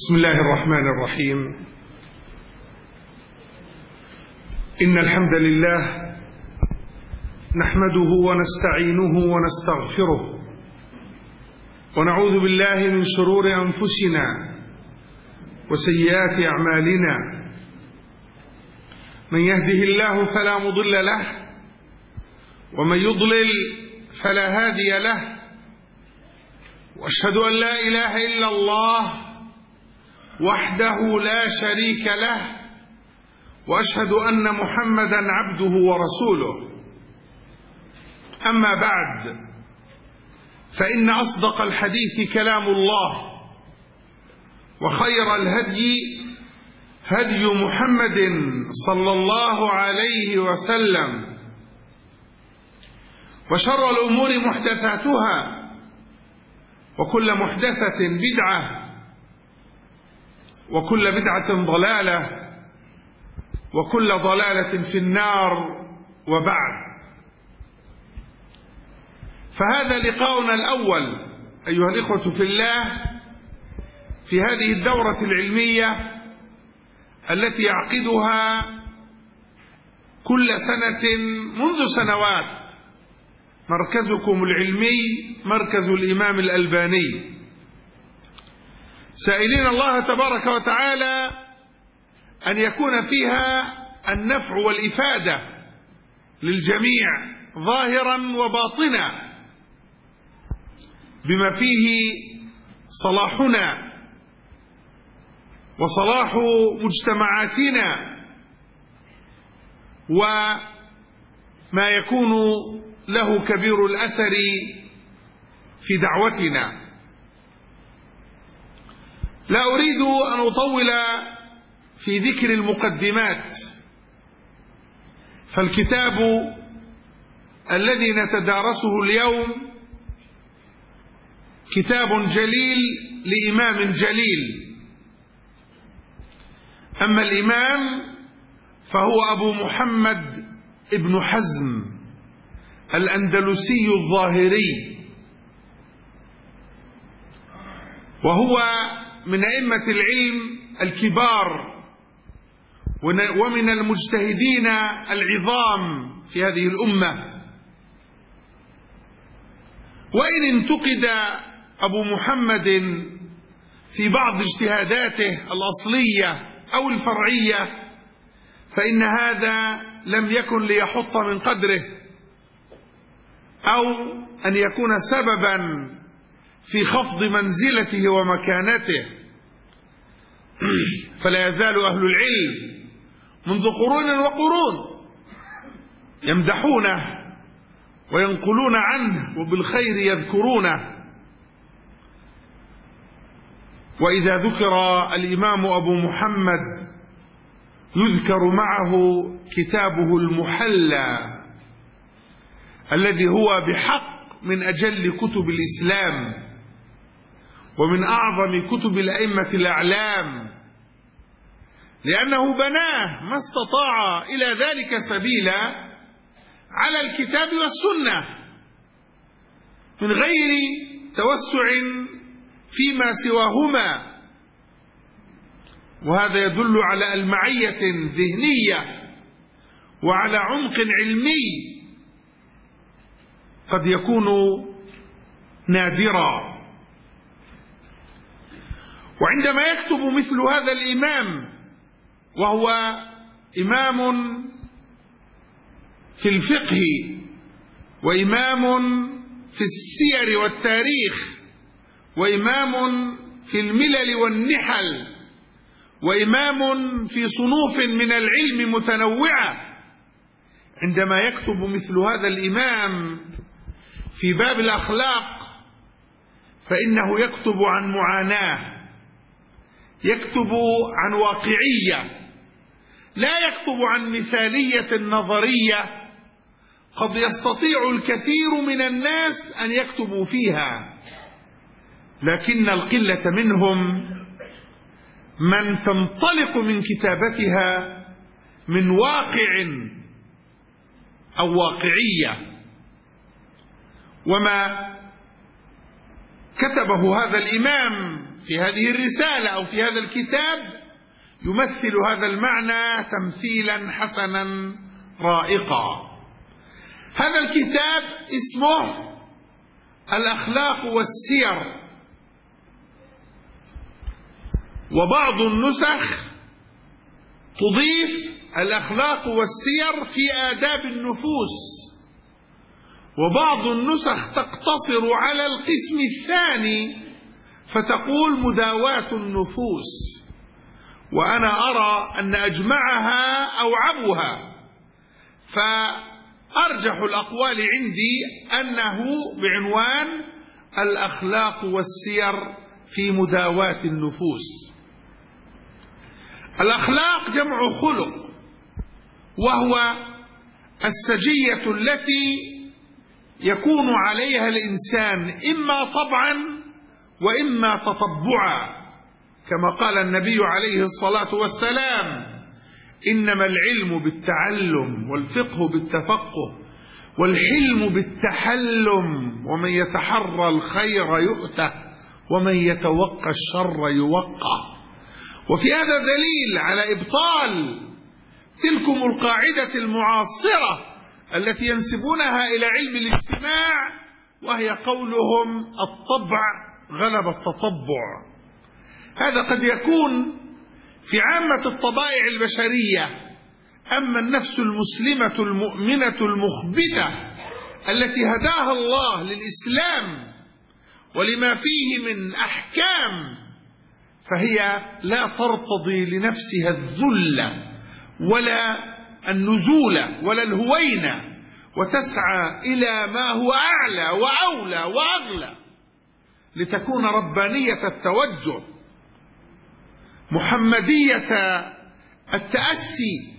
بسم الله الرحمن الرحيم. إن الحمد لله نحمده ونستعينه ونستغفره ونعوذ بالله من شرور أنفسنا وسيئات أعمالنا. من يهده الله فلا مضل له ومن يضلل فلا هادي له، وأشهد أن لا إله إلا الله وحده لا شريك له، وأشهد أن محمدا عبده ورسوله. أما بعد، فإن أصدق الحديث كلام الله، وخير الهدي هدي محمد صلى الله عليه وسلم، وشر الأمور محدثاتها، وكل محدثة بدعة، وكل بدعة ضلالة، وكل ضلالة في النار. وبعد، فهذا لقاؤنا الأول أيها الإخوة في الله في هذه الدورة العلمية التي يعقدها كل سنة منذ سنوات مركزكم العلمي مركز الإمام الألباني، سائلين الله تبارك وتعالى أن يكون فيها النفع والإفادة للجميع ظاهرا وباطنا، بما فيه صلاحنا وصلاح مجتمعاتنا، وما يكون له كبير الأثر في دعوتنا. لا أريد أن أطول في ذكر المقدمات، فالكتاب الذي نتدارسه اليوم كتاب جليل لإمام جليل. أما الإمام فهو أبو محمد ابن حزم الأندلسي الظاهري، وهو من أئمة العلم الكبار ومن المجتهدين العظام في هذه الأمة. وإن انتقد أبو محمد في بعض اجتهاداته الأصلية أو الفرعية، فإن هذا لم يكن ليحط من قدره أو أن يكون سببا في خفض منزلته ومكانته. فلا يزال أهل العلم منذ قرون وقرون يمدحونه وينقلون عنه وبالخير يذكرونه. وإذا ذكر الإمام أبو محمد يذكر معه كتابه المحلى الذي هو بحق من أجل كتب الإسلام ومن أعظم كتب الأئمة الأعلام، لأنه بناه ما استطاع إلى ذلك سبيلا على الكتاب والسنة من غير توسع فيما سواهما. وهذا يدل على ألمعية ذهنية وعلى عمق علمي قد يكون نادرا. وعندما يكتب مثل هذا الإمام، وهو إمام في الفقه وإمام في السير والتاريخ وإمام في الملل والنحل وإمام في صنوف من العلم متنوعة، عندما يكتب مثل هذا الإمام في باب الأخلاق فإنه يكتب عن معاناة، يكتب عن واقعية، لا يكتب عن مثالية نظرية قد يستطيع الكثير من الناس أن يكتبوا فيها، لكن القلة منهم من تنطلق من كتابتها من واقع أو واقعية. وما كتبه هذا الإمام في هذه الرسالة أو في هذا الكتاب يمثل هذا المعنى تمثيلا حسنا رائقا. هذا الكتاب اسمه الأخلاق والسير، وبعض النسخ تضيف الأخلاق والسير في آداب النفوس، وبعض النسخ تقتصر على القسم الثاني فتقول مداواة النفوس، وأنا أرى أن أجمعها أوعبها، فأرجح الأقوال عندي أنه بعنوان الأخلاق والسير في مداواة النفوس. الأخلاق جمع خلق، وهو السجية التي يكون عليها الإنسان إما طبعا وإما تطبعا، كما قال النبي عليه الصلاة والسلام: إنما العلم بالتعلم والفقه بالتفقه والحلم بالتحلم، ومن يتحرى الخير يؤته ومن يتوقى الشر يوقى. وفي هذا دليل على إبطال تلكم القاعدة المعاصرة التي ينسبونها إلى علم الاجتماع، وهي قولهم الطبع غلب التطبع. هذا قد يكون في عامة الطبائع البشرية، أما النفس المسلمة المؤمنة المخبتة التي هداها الله للإسلام ولما فيه من أحكام، فهي لا ترتضي لنفسها الذل ولا النزول ولا الهوينة، وتسعى إلى ما هو أعلى وأولى وأغلى لتكون ربانية التوجه، محمدية التأسي.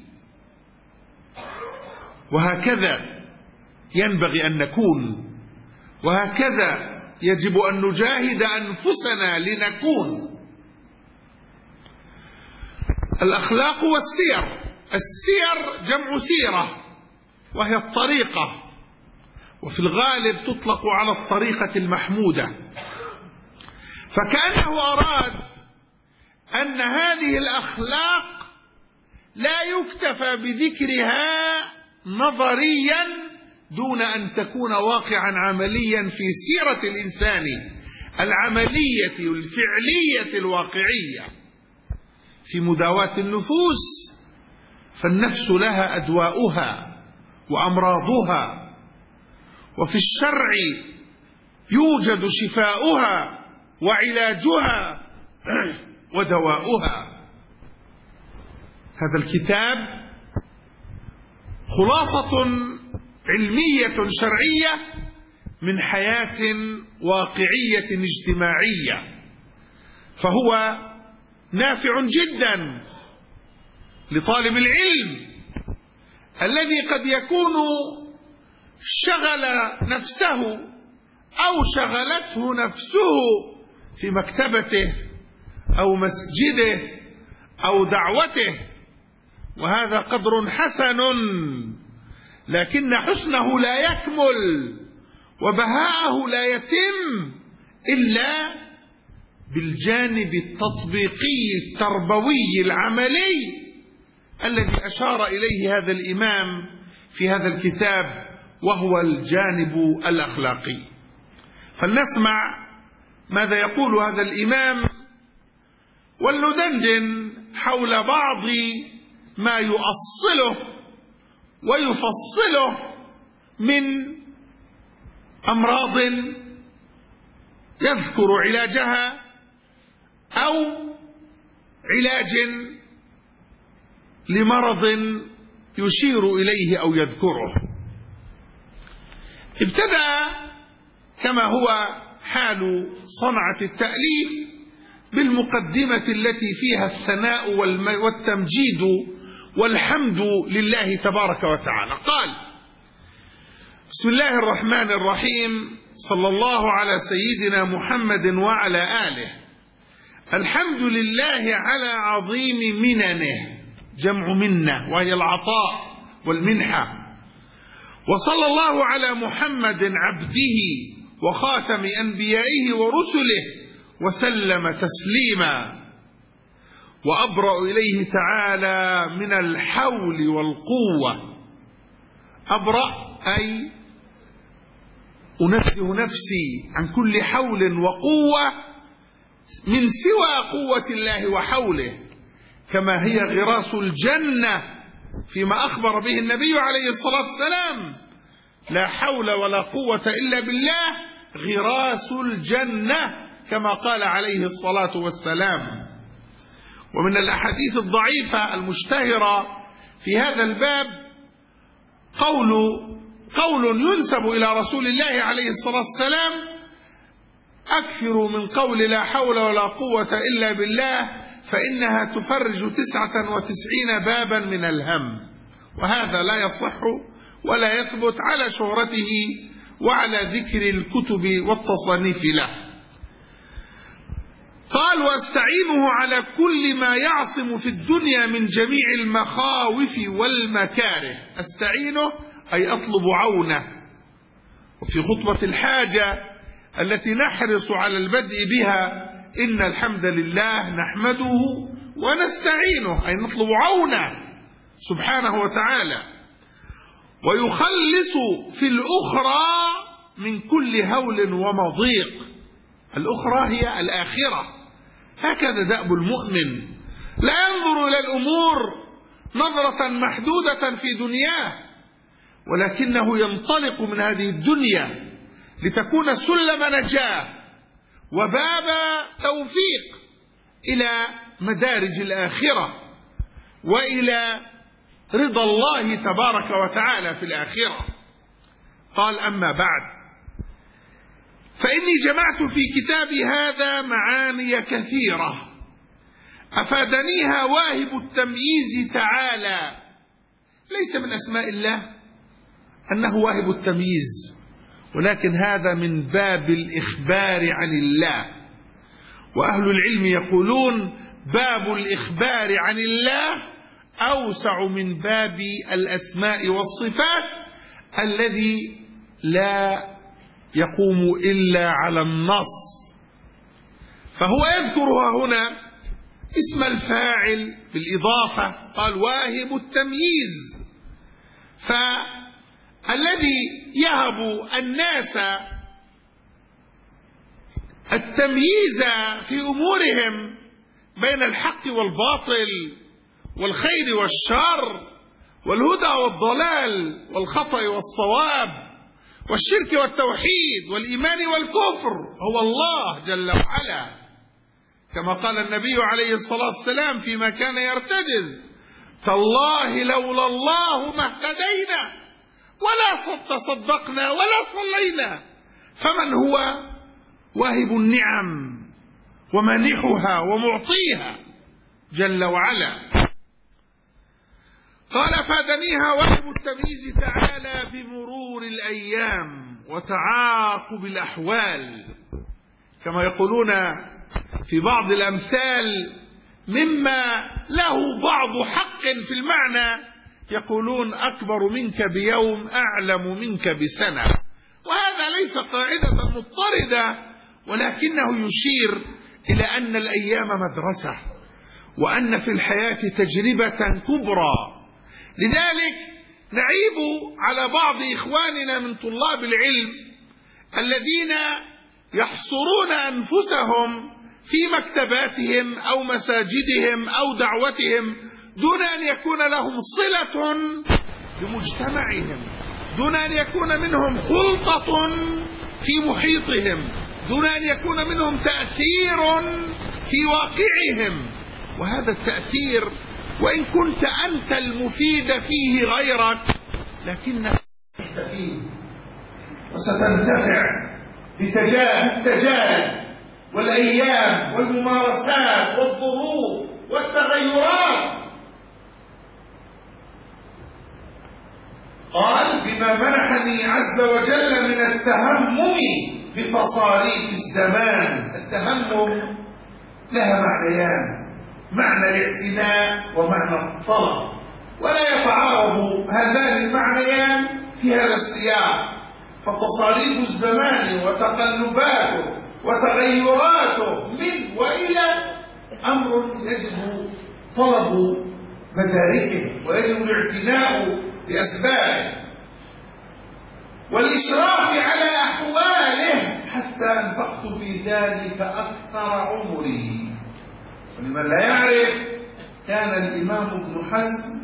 وهكذا ينبغي أن نكون، وهكذا يجب أن نجاهد أنفسنا لنكون. الأخلاق والسير، السير جمع سيرة وهي الطريقة، وفي الغالب تطلق على الطريقة المحمودة، فكأنه أراد أن هذه الأخلاق لا يكتفى بذكرها نظريا دون أن تكون واقعا عمليا في سيرة الإنسان العملية الفعلية الواقعية. في مداواة النفوس، فالنفس لها أدواؤها وأمراضها، وفي الشرع يوجد شفاؤها وعلاجها ودواؤها. هذا الكتاب خلاصة علمية شرعية من حياة واقعية اجتماعية، فهو نافع جدا لطالب العلم الذي قد يكون شغل نفسه أو شغلته نفسه في مكتبته أو مسجده أو دعوته، وهذا قدر حسن، لكن حسنه لا يكمل وبهاءه لا يتم إلا بالجانب التطبيقي التربوي العملي الذي أشار إليه هذا الإمام في هذا الكتاب، وهو الجانب الأخلاقي. فلنسمع ماذا يقول هذا الإمام، ولندندن حول بعض ما يؤصله ويفصله من أمراض يذكر علاجها أو علاج لمرض يشير إليه أو يذكره. ابتدأ كما هو حال صنعة التأليف بالمقدمة التي فيها الثناء والتمجيد والحمد لله تبارك وتعالى. قال: بسم الله الرحمن الرحيم، صلى الله على سيدنا محمد وعلى آله. الحمد لله على عظيم مننه، جمع منة وهي العطاء والمنحة. وصلى الله على محمد عبده وخاتم أنبيائه ورسله وسلم تسليما، وأبرأ إليه تعالى من الحول والقوة. أبرأ أي أنزه نفسي عن كل حول وقوة من سوى قوة الله وحوله، كما هي غراس الجنة فيما أخبر به النبي عليه الصلاة والسلام: لا حول ولا قوة إلا بالله غراس الجنة، كما قال عليه الصلاة والسلام. ومن الأحاديث الضعيفة المشتهرة في هذا الباب قول ينسب إلى رسول الله عليه الصلاة والسلام: أكثروا من قول لا حول ولا قوة إلا بالله فإنها تفرج 99 بابا من الهم. وهذا لا يصح ولا يثبت على شهرته وعلى ذكر الكتب والتصانيف له. قال: واستعينه على كل ما يعصم في الدنيا من جميع المخاوف والمكاره. استعينه أي أطلب عونه. وفي خطبة الحاجة التي نحرص على البدء بها: إن الحمد لله نحمده ونستعينه، أي نطلب عونه سبحانه وتعالى. ويخلص في الأخرى من كل هول ومضيق. الأخرى هي الآخرة، هكذا دأب المؤمن، لا ينظر إلى الأمور نظرة محدودة في دنياه، ولكنه ينطلق من هذه الدنيا لتكون سلم نجاة وباب توفيق إلى مدارج الآخرة وإلى رضا الله تبارك وتعالى في الآخرة. قال: أما بعد، فإني جمعت في كتابي هذا معاني كثيرة أفادنيها واهب التمييز تعالى. ليس من أسماء الله أنه واهب التمييز، ولكن هذا من باب الإخبار عن الله. وأهل العلم يقولون: باب الإخبار عن الله أوسع من باب الأسماء والصفات الذي لا يقوم إلا على النص. فهو يذكرها هنا اسم الفاعل بالإضافة، قال: واهب التمييز. فالذي يهب الناس التمييز في أمورهم بين الحق والباطل والخير والشر والهدى والضلال والخطأ والصواب والشرك والتوحيد والإيمان والكفر هو الله جل وعلا، كما قال النبي عليه الصلاة والسلام فيما كان يرتجز: تالله لولا الله ما اهتدينا ولا تصدقنا ولا صلينا. فمن هو واهب النعم ومانحها ومعطيها جل وعلا. قال: فادنيها واهب التمييز تعالى بمرور الأيام وتعاقب الأحوال، كما يقولون في بعض الأمثال مما له بعض حق في المعنى، يقولون: أكبر منك بيوم أعلم منك بسنة. وهذا ليس قاعدة مضطردة، ولكنه يشير إلى أن الأيام مدرسة، وأن في الحياة تجربة كبرى. لذلك نعيب على بعض إخواننا من طلاب العلم الذين يحصرون أنفسهم في مكتباتهم أو مساجدهم أو دعوتهم دون أن يكون لهم صلة بمجتمعهم، دون أن يكون منهم خلطة في محيطهم، دون أن يكون منهم تأثير في واقعهم. وهذا التأثير وإن كنت أنت المفيد فيه غيرك، لكنك ستستفيد وستنتفع بالتجارب والأيام والممارسات والظروف والتغيرات. قال: بما منحني عز وجل من التهمم بتصاريف الزمان. التهمم لها معنيان: معنى الاعتناء ومعنى الطلب، ولا يتعارض هذان المعنيان في هذا السياق. فتصاريف الزمان وتقلباته وتغيراته من وإلى أمر يجب طلب مداركه ويجب الاعتناء بأسبابه والإشراف على أحواله، حتى أنفقت في ذلك أكثر عمري. ولمن لا يعرف، كان الإمام ابن حزم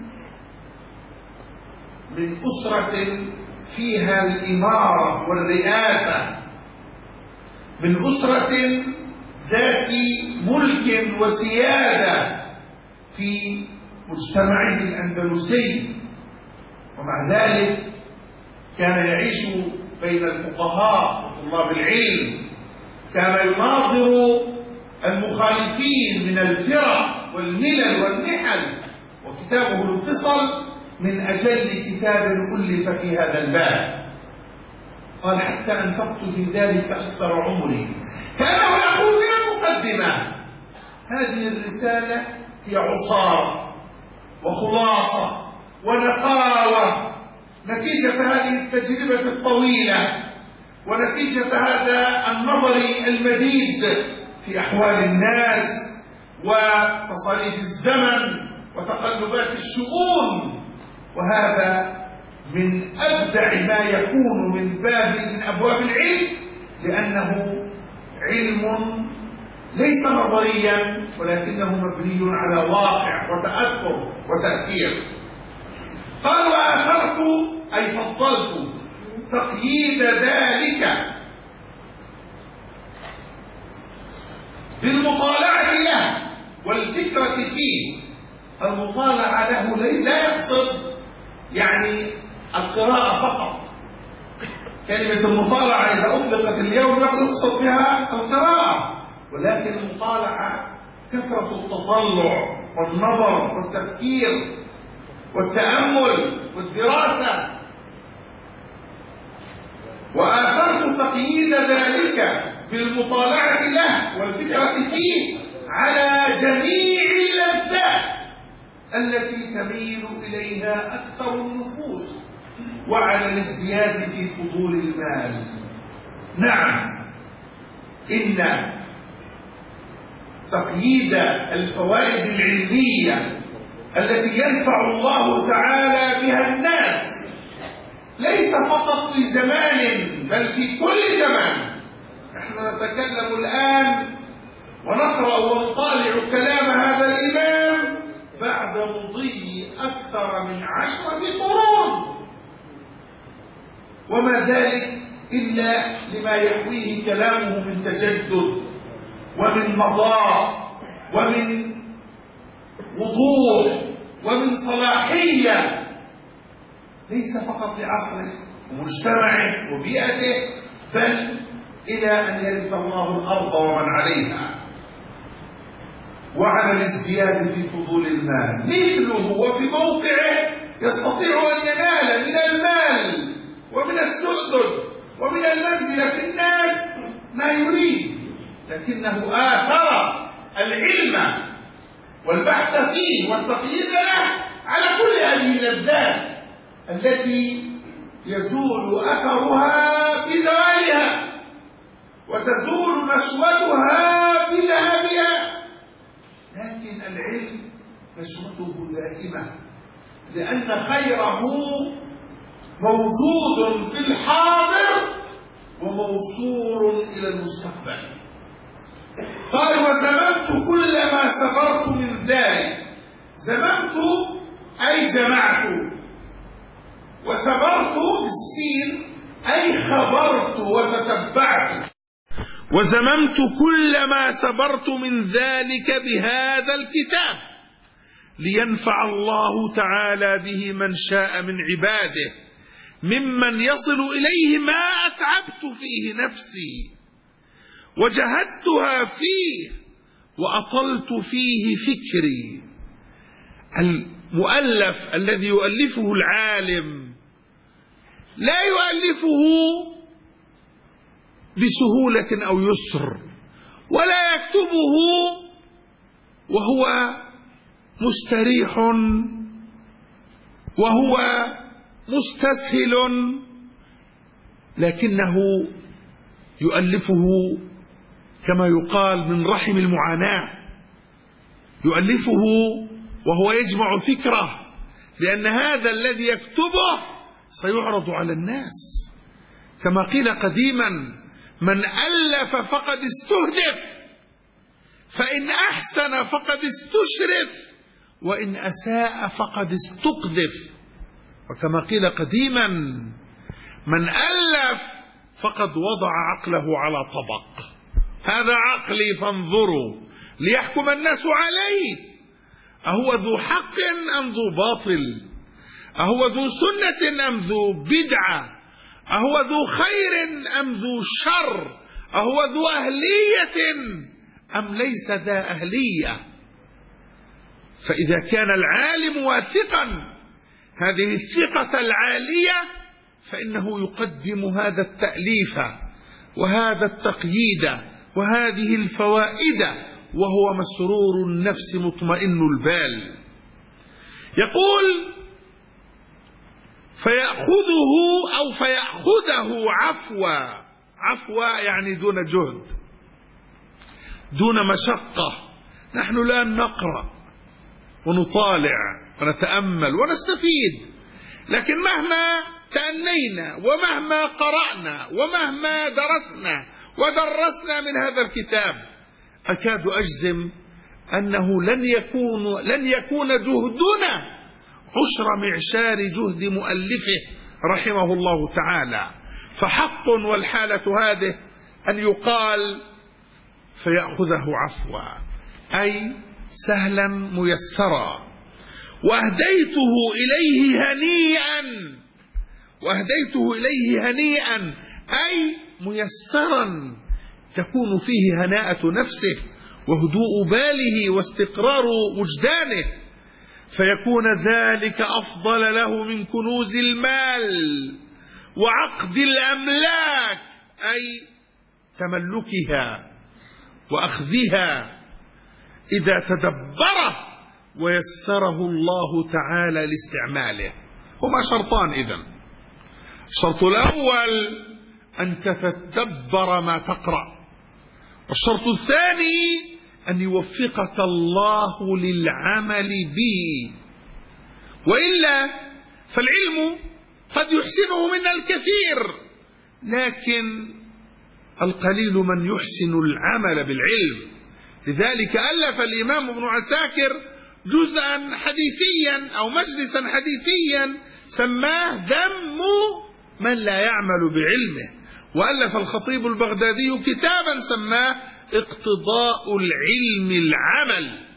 من أسرة فيها الإمارة والرئاسة، من أسرة ذات ملك وسيادة في مجتمعه الأندلسي، ومع ذلك كان يعيش بين الفقهاء وطلاب العلم، كان يناظر المخالفين من الفرق والملل والنحل، وكتابه الفصل من أجل كتاب ألف في هذا الباب. قال: حتى أنفقت في ذلك أكثر عمري، كأنه يقول من المقدمة: هذه الرسالة هي عصارة وخلاصة ونقاوة نتيجة هذه التجربة الطويلة ونتيجة هذا النظر المديد في أحوال الناس وتصاريف الزمن وتقلبات الشؤون. وهذا من أبدع ما يكون من أبواب العلم، لأنه علم ليس نظريا ولكنه مبني على واقع وتأثر وتأثير. قال: وآثرت أي فضلت تقييد ذلك بالمطالعة له والفكرة فيه. المطالعة له لا يقصد يعني القراءة فقط. كلمة المطالعة إذا أطلقت اليوم يقصد بها القراءة، ولكن المطالعة كثرة التطلع والنظر والتفكير والتأمل والدراسة. وآثرت تقييد ذلك بالمطالعة له والفكرة فيه على جميع اللذات التي تميل إليها أكثر النفوس، وعلى الازدياد في فضول المال. نعم، إن تقييد الفوائد العلمية التي ينفع الله تعالى بها الناس ليس فقط في زمان بل في كل زمان. نحن نتكلم الآن ونقرأ ونطالع كلام هذا الإمام بعد مضي أكثر من 10 قرون، وما ذلك إلا لما يحويه كلامه من تجدد ومن مضاء ومن وضوح ومن صلاحية، ليس فقط لعصره ومجتمعه وبيئته، بل إلى أن يرث الله الأرض ومن عليها، وعلى الازدياد في فضول المال. مثله وفي موقعه يستطيع أن ينال من المال ومن السؤدد ومن المنزلة في الناس ما يريد، لكنه آثر العلم والبحث فيه والتقييد له على كل هذه اللذات التي يزول أثرها بزوالها وتزول نشوتها بذهبها. لكن العلم نشوته دائمة، لأن خيره موجود في الحاضر وموصول إلى المستقبل. قال: وزممت كل ما سبرت من ذلك. زممت أي جمعت، وسبرت بالسين أي خبرت وتتبعت. وزممت كل ما سبرت من ذلك بهذا الكتاب لينفع الله تعالى به من شاء من عباده، ممن يصل إليه ما أتعبت فيه نفسي وجهدتها فيه وأطلت فيه فكري. المؤلف الذي يؤلفه العالم لا يؤلفه بسهولة أو يسر، ولا يكتبه وهو مستريح وهو مستسهل، لكنه يؤلفه كما يقال من رحم المعاناة، يؤلفه وهو يجمع فكره، لأن هذا الذي يكتبه سيعرض على الناس. كما قيل قديما: من ألف فقد استهدف، فإن أحسن فقد استشرف، وإن أساء فقد استقذف. وكما قيل قديما: من ألف فقد وضع عقله على طبق، هذا عقلي فانظروا ليحكم الناس عليه، أهو ذو حق أم ذو باطل، أهو ذو سنة أم ذو بدعة، أهو ذو خير أم ذو شر، أهو ذو أهلية أم ليس ذا أهلية. فإذا كان العالم واثقا هذه الثقة العالية فإنه يقدم هذا التأليف وهذا التقييد وهذه الفوائد وهو مسرور النفس مطمئن البال. يقول: فيأخذه أو فيأخذه عفوا يعني دون جهد، دون مشقة. نحن الآن نقرأ ونطالع ونتأمل ونستفيد، لكن مهما تأنينا ومهما قرأنا ومهما درسنا ودرسنا من هذا الكتاب أكاد أجزم أنه لن يكون جهدنا عشر معشار جهد مؤلفه رحمه الله تعالى. فحق والحالة هذه أن يقال فيأخذه عفوا، أي سهلا ميسرا. وأهديته إليه هنيئا أي ميسرا تكون فيه هناءة نفسه وهدوء باله واستقرار وجدانه، فيكون ذلك أفضل له من كنوز المال وعقد الأملاك، أي تملكها وأخذها، إذا تدبره ويسره الله تعالى لاستعماله. هما شرطان إذن: الشرط الأول أن تتدبر ما تقرأ، والشرط الثاني أن يوفقك الله للعمل به، وإلا فالعلم قد يحسنه منا الكثير، لكن القليل من يحسن العمل بالعلم. لذلك ألف الإمام ابن عساكر جزءا حديثيا أو مجلسا حديثيا سماه ذم من لا يعمل بعلمه، وألف الخطيب البغدادي كتابا سماه اقتضاء العلم العمل،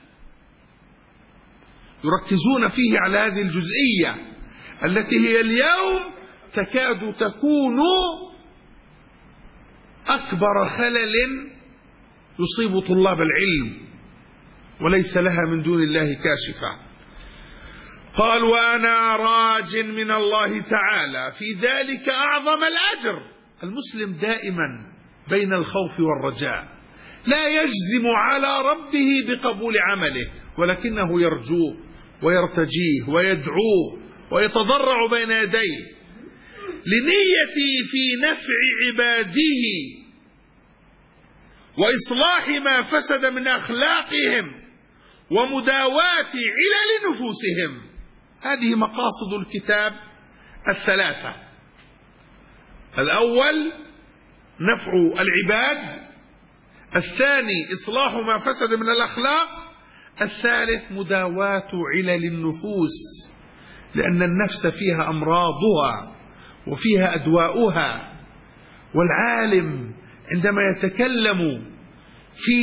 يركزون فيه على هذه الجزئية التي هي اليوم تكاد تكون أكبر خلل يصيب طلاب العلم وليس لها من دون الله كاشفة. قال: وأنا راج من الله تعالى في ذلك أعظم الأجر. المسلم دائما بين الخوف والرجاء، لا يجزم على ربه بقبول عمله، ولكنه يرجوه ويرتجيه ويدعوه ويتضرع بين يديه لنيتي في نفع عباده وإصلاح ما فسد من أخلاقهم ومداواة علل نفوسهم. هذه مقاصد الكتاب الثلاثة: الأول نفع العباد، الثاني إصلاح ما فسد من الأخلاق، الثالث مداواة علل النفوس، لأن النفس فيها أمراضها وفيها أدواؤها. والعالم عندما يتكلم في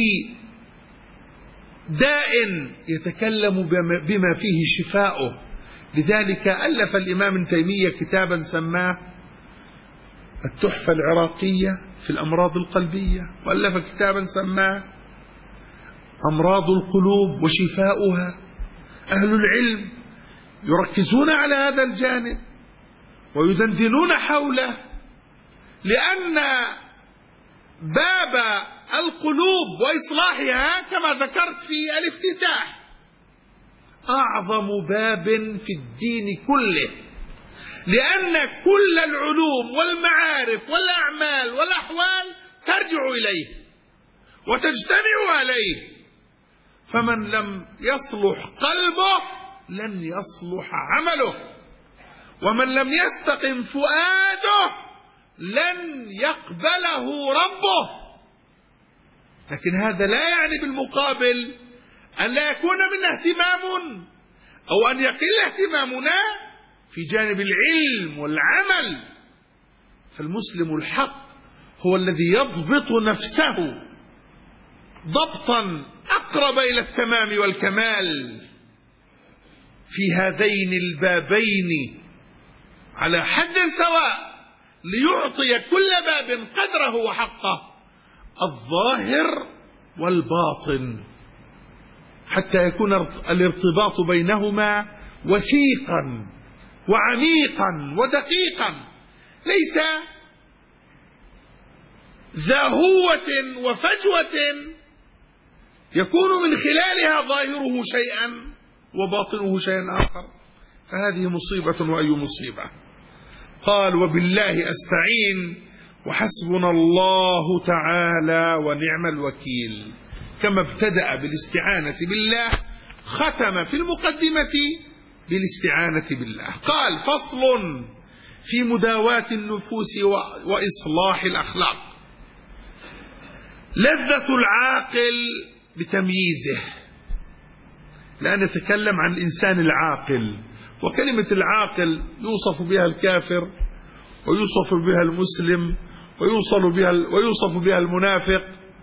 داء يتكلم بما فيه شفاؤه. لذلك ألف الإمام ابن تيمية كتابا سماه التحفة العراقية في الأمراض القلبية، وألف كتابا سماه أمراض القلوب وشفاؤها. أهل العلم يركزون على هذا الجانب ويدندنون حوله، لأن باب القلوب وإصلاحها كما ذكرت في الافتتاح أعظم باب في الدين كله، لأن كل العلوم والمعارف والأعمال والأحوال ترجع إليه وتجتمع عليه، فمن لم يصلح قلبه لن يصلح عمله، ومن لم يستقم فؤاده لن يقبله ربه. لكن هذا لا يعني بالمقابل أن لا يكون منا اهتمام أو أن يقل اهتمامنا في جانب العلم والعمل. فالمسلم الحق هو الذي يضبط نفسه ضبطا أقرب إلى التمام والكمال في هذين البابين على حد سواء، ليعطي كل باب قدره وحقه، الظاهر والباطن، حتى يكون الارتباط بينهما وثيقا وعميقا ودقيقا، ليس ذا هوة وفجوة يكون من خلالها ظاهره شيئا وباطنه شيئا آخر، فهذه مصيبة وأي مصيبة. قال: وبالله أستعين وحسبنا الله تعالى ونعم الوكيل. كما ابتدأ بالاستعانة بالله ختم في المقدمة بالاستعانة بالله. قال: فصل في مداواة النفوس وإصلاح الأخلاق. لذة العاقل بتمييزه، لا نتكلم عن الإنسان العاقل، وكلمة العاقل يوصف بها الكافر ويوصف بها المسلم ويوصف بها المنافق.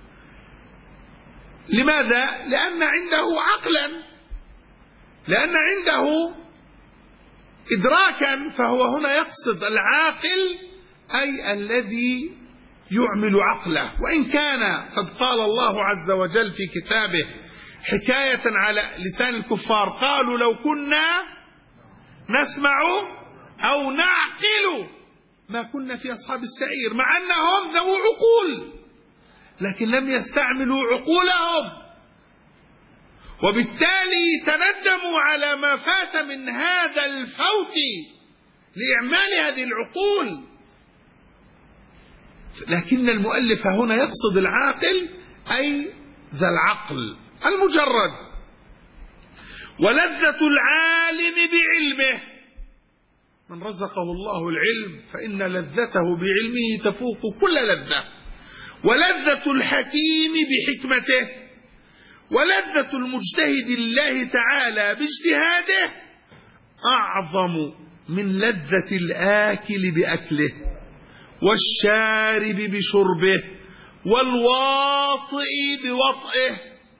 لماذا؟ لأن عنده عقلا، لأن عنده إدراكا، فهو هنا يقصد العاقل أي الذي يعمل عقله. وإن كان قد قال الله عز وجل في كتابه حكاية على لسان الكفار: قالوا لو كنا نسمع أو نعقل ما كنا في أصحاب السعير، مع أنهم ذو عقول لكن لم يستعملوا عقولهم، وبالتالي تندموا على ما فات من هذا الفوت لإعمال هذه العقول. لكن المؤلف هنا يقصد العاقل أي ذا العقل المجرد. ولذة العالم بعلمه، من رزقه الله العلم فإن لذته بعلمه تفوق كل لذة. ولذة الحكيم بحكمته، ولذة المجتهد الله تعالى باجتهاده أعظم من لذة الآكل بأكله، والشارب بشربه، والواطئ بوطئه،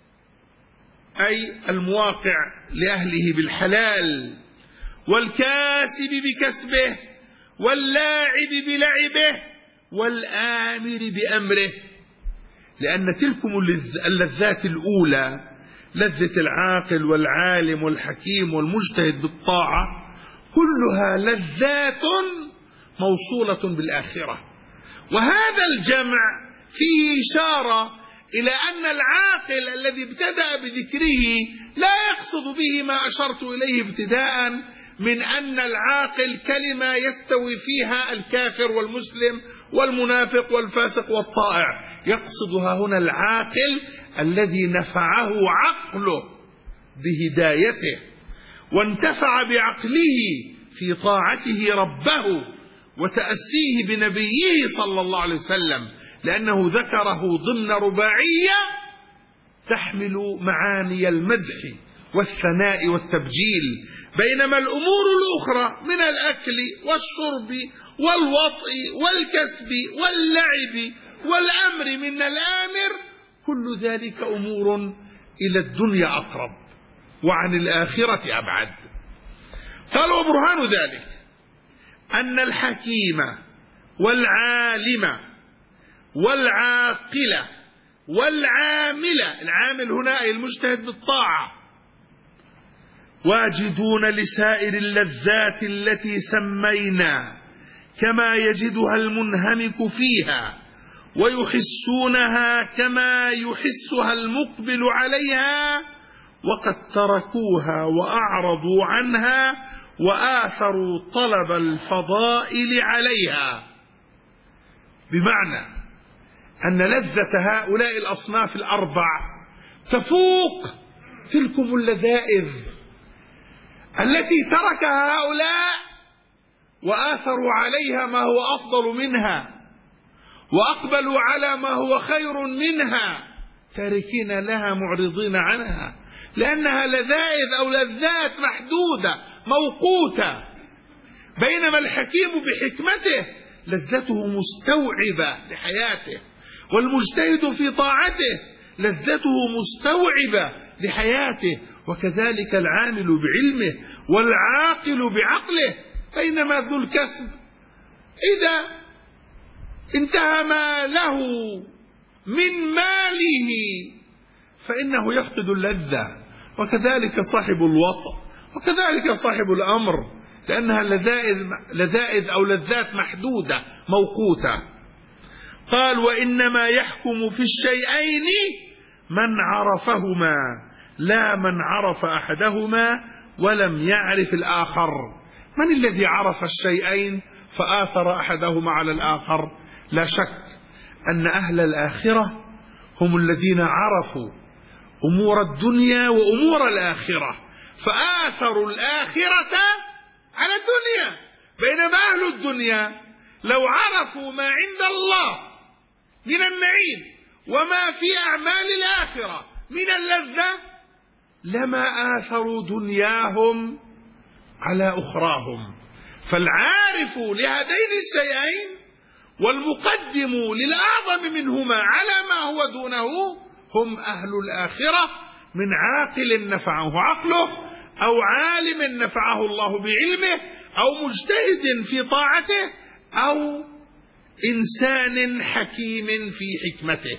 أي المواقع لأهله بالحلال، والكاسب بكسبه، واللاعب بلعبه، والآمر بأمره. لأن تلكم اللذات الأولى، لذة العاقل والعالم والحكيم والمجتهد بالطاعة، كلها لذات موصولة بالآخرة. وهذا الجمع فيه إشارة إلى أن العاقل الذي ابتدأ بذكره لا يقصد به ما أشرت إليه ابتداء من أن العاقل كلمة يستوي فيها الكافر والمسلم والمنافق والفاسق والطائع، يقصدها هنا العاقل الذي نفعه عقله بهدايته وانتفع بعقله في طاعته ربه وتأسيه بنبيه صلى الله عليه وسلم، لأنه ذكره ضمن رباعية تحمل معاني المدح والثناء والتبجيل، بينما الأمور الأخرى من الأكل والشرب والوطء والكسب واللعب والأمر من الآمر، كل ذلك أمور إلى الدنيا أقرب وعن الآخرة أبعد. قال: وبرهان ذلك أن الحكيم والعالم والعاقل والعامل، العامل هنا أي المجتهد بالطاعة، واجدون لسائر اللذات التي سمينا كما يجدها المنهمك فيها، ويحسونها كما يحسها المقبل عليها، وقد تركوها وأعرضوا عنها وآثروا طلب الفضائل عليها، بمعنى أن لذة هؤلاء الأصناف الأربع تفوق تلكم اللذائذ التي تركها هؤلاء وآثروا عليها ما هو أفضل منها، وأقبلوا على ما هو خير منها، تاركين لها معرضين عنها، لأنها لذائذ أو لذات محدودة موقوتة. بينما الحكيم بحكمته لذته مستوعبة لحياته، والمجتهد في طاعته لذته مستوعبة لحياته، وكذلك العامل بعلمه والعاقل بعقله. بينما ذو الكسب إذا انتهى ما له من ماله فإنه يفقد اللذة، وكذلك صاحب الوطء، وكذلك صاحب الأمر، لأنها لذائذ أو لذات محدودة موقوتة. قال: وإنما يحكم في الشيئين من عرفهما، لا من عرف أحدهما ولم يعرف الآخر. من الذي عرف الشيئين فآثر أحدهما على الآخر؟ لا شك أن أهل الآخرة هم الذين عرفوا أمور الدنيا وأمور الآخرة، فآثروا الآخرة على الدنيا. بينما أهل الدنيا لو عرفوا ما عند الله من النعيم وما في أعمال الآخرة من اللذة لما آثروا دنياهم على أخراهم. فالعارف لهذين الشيئين والمقدم للأعظم منهما على ما هو دونه هم أهل الآخرة، من عاقل نفعه عقله، أو عالم نفعه الله بعلمه، أو مجتهد في طاعته، أو إنسان حكيم في حكمته.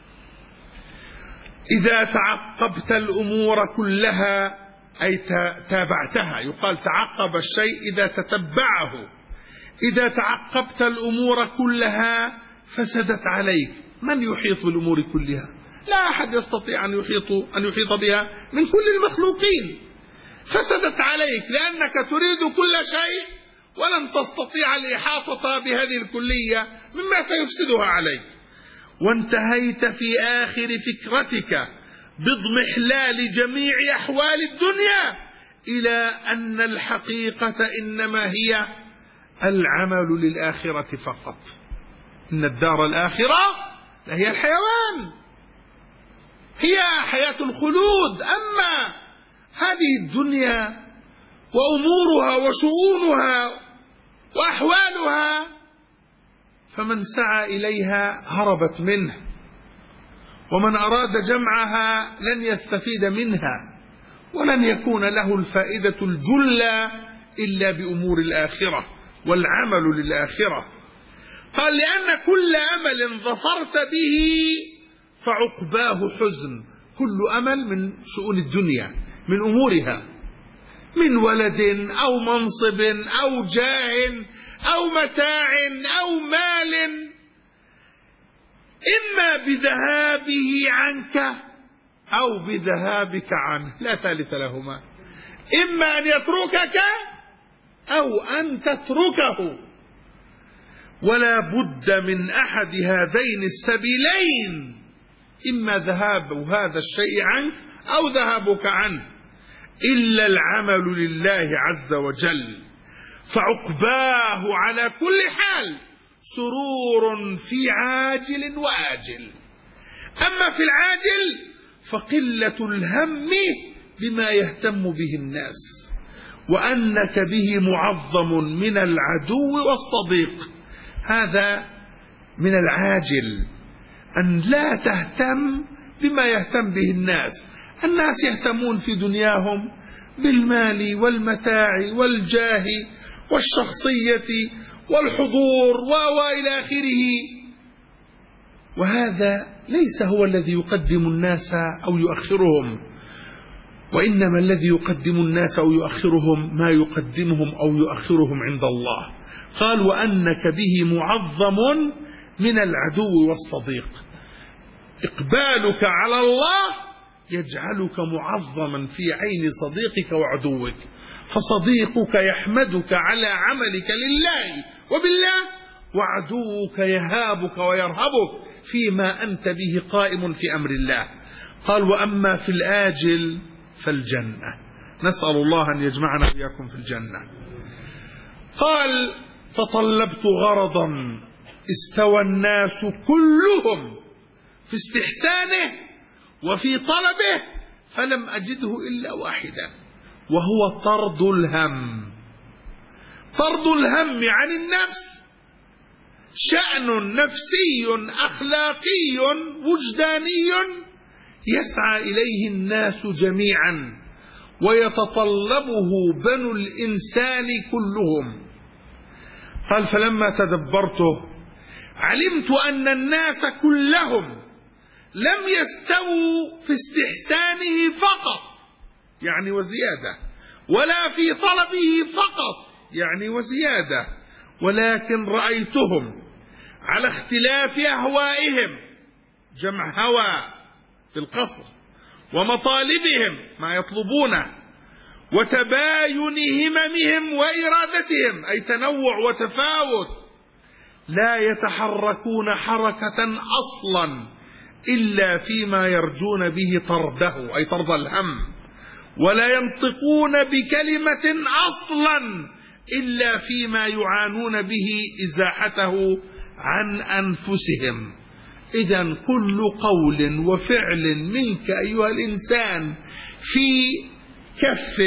إذا تعقبت الأمور كلها أي تابعتها، يقال تعقب الشيء إذا تتبعه. إذا تعقبت الأمور كلها فسدت عليك. من يحيط بالأمور كلها؟ لا أحد يستطيع أن يحيط بها من كل المخلوقين. فسدت عليك لأنك تريد كل شيء ولن تستطيع الإحاطة بهذه الكلية مما سيفسدها عليك. وانتهيت في آخر فكرتك باضمحلال جميع أحوال الدنيا إلى أن الحقيقة إنما هي العمل للآخرة فقط. إن الدار الآخرة لهي الحيوان، هي حياة الخلود. أما هذه الدنيا وأمورها وشؤونها وأحوالها فمن سعى إليها هربت منه، ومن أراد جمعها لن يستفيد منها، ولن يكون له الفائدة الجلة إلا بأمور الآخرة والعمل للآخرة. قال: لأن كل أمل ظفرت به فعقباه حزن. كل أمل من شؤون الدنيا، من أمورها، من ولد أو منصب أو جاه أو متاع أو مال، إما بذهابه عنك أو بذهابك عنه، لا ثالث لهما. إما أن يتركك أو أن تتركه، ولا بد من أحد هذين السبيلين، إما ذهاب هذا الشيء عنك أو ذهابك عنه، إلا العمل لله عز وجل. فعقباه على كل حال سرور في عاجل وآجل. أما في العاجل فقلة الهم بما يهتم به الناس، وأنك به معظم من العدو والصديق. هذا من العاجل، أن لا تهتم بما يهتم به الناس. الناس يهتمون في دنياهم بالمال والمتاع والجاه والشخصية والحضور وإلى آخره، وهذا ليس هو الذي يقدم الناس أو يؤخرهم، وإنما الذي يقدم الناس أو يؤخرهم ما يقدمهم أو يؤخرهم عند الله. قال: وأنك به معظم من العدو والصديق. إقبالك على الله يجعلك معظما في عين صديقك وعدوك، فصديقك يحمدك على عملك لله وبالله، وعدوك يهابك ويرهبك فيما أنت به قائم في أمر الله. قال: وأما في الآجل فالجنة. نسأل الله أن يجمعنا وإياكم في الجنة. قال: تطلبت غرضا استوى الناس كلهم في استحسانه وفي طلبه فلم أجده إلا واحدا، وهو طرد الهم. طرد الهم عن النفس شأن نفسي أخلاقي وجداني يسعى إليه الناس جميعا ويتطلبه بنو الإنسان كلهم. قال: فلما تدبرته علمت أن الناس كلهم لم يستووا في استحسانه فقط يعني وزيادة، ولا في طلبه فقط يعني وزيادة، ولكن رأيتهم على اختلاف أهوائهم، جمع هوى في القصر، ومطالبهم ما يطلبونه، وتباين هممهم وإرادتهم أي تنوع وتفاوت، لا يتحركون حركة أصلا إلا فيما يرجون به طرده أي طرد الهم، ولا ينطقون بكلمة أصلا إلا فيما يعانون به إزاحته عن أنفسهم. إذن كل قول وفعل منك أيها الإنسان في كف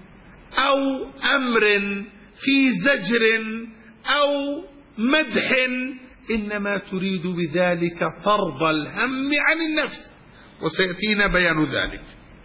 أو أمر، في زجر أو مدح، إنما تريد بذلك طرد الهم عن النفس، وسيأتينا بيان ذلك.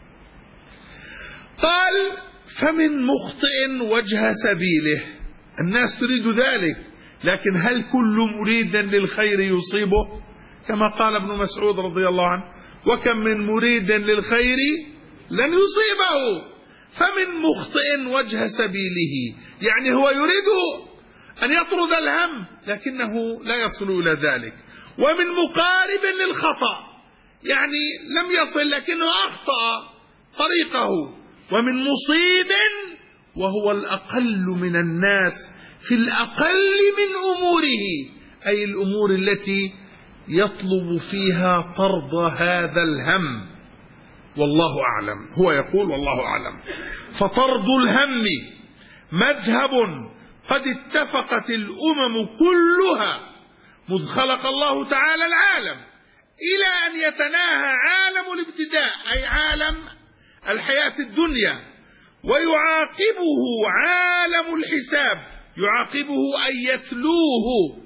قال: فمن مخطئ وجه سبيله. الناس تريد ذلك، لكن هل كل مريد للخير يصيبه؟ كما قال ابن مسعود رضي الله عنه: وكم من مريد للخير لن يصيبه. فمن مخطئ وجه سبيله يعني هو يريد أن يطرد الهم لكنه لا يصل إلى ذلك. ومن مقارب للخطأ يعني لم يصل لكنه أخطأ طريقه. ومن مصيب وهو الأقل من الناس في الأقل من أموره أي الأمور التي يطلب فيها طرد هذا الهم. والله أعلم. هو يقول والله أعلم. فطرد الهم مذهب قد اتفقت الأمم كلها مذ خلق الله تعالى العالم إلى أن يتناهى عالم الابتداء أي عالم الحياة الدنيا، ويعاقبه عالم الحساب، يعاقبه أي يتلوه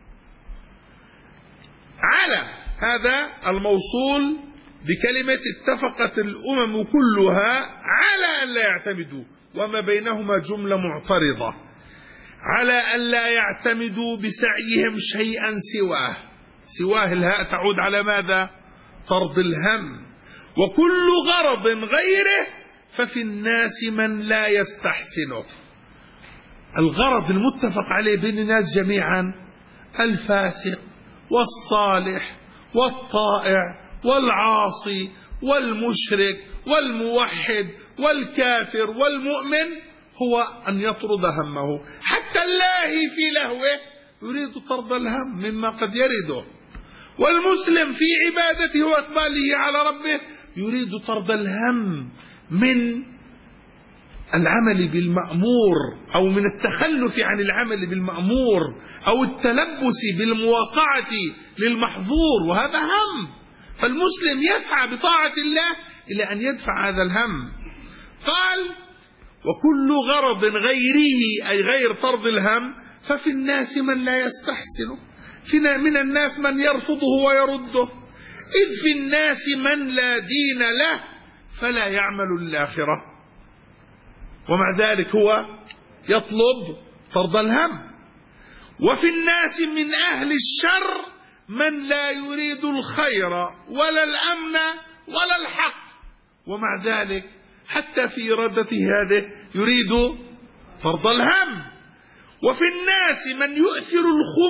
على هذا الموصول بكلمة اتفقت الأمم كلها على أن لا يعتمدوا، وما بينهما جملة معترضة، على أن لا يعتمدوا بسعيهم شيئا سواه الهاء تعود على ماذا؟ طرد الهم. وكل غرض غيره ففي الناس من لا يستحسنه. الغرض المتفق عليه بين الناس جميعا الفاسق والصالح والطائع والعاصي والمشرك والموحد والكافر والمؤمن هو أن يطرد همه. حتى اللاهي في لهوه يريد طرد الهم مما قد يرده، والمسلم في عبادته وإقباله على ربه يريد طرد الهم من العمل بالمأمور أو من التخلف عن العمل بالمأمور أو التلبس بالمواقعة للمحظور، وهذا هم. فالمسلم يسعى بطاعة الله إلى أن يدفع هذا الهم. قال: وكل غرض غيره أي غير طرد الهم ففي الناس من لا يستحسنه، من الناس من يرفضه ويرده، إذ في الناس من لا دين له فلا يعمل الآخرة، ومع ذلك هو يطلب طرد الهم. وفي الناس من أهل الشر من لا يريد الخير ولا الأمن ولا الحق، ومع ذلك حتى في إرادته هذه يريد طرد الهم. وفي الناس من يؤثر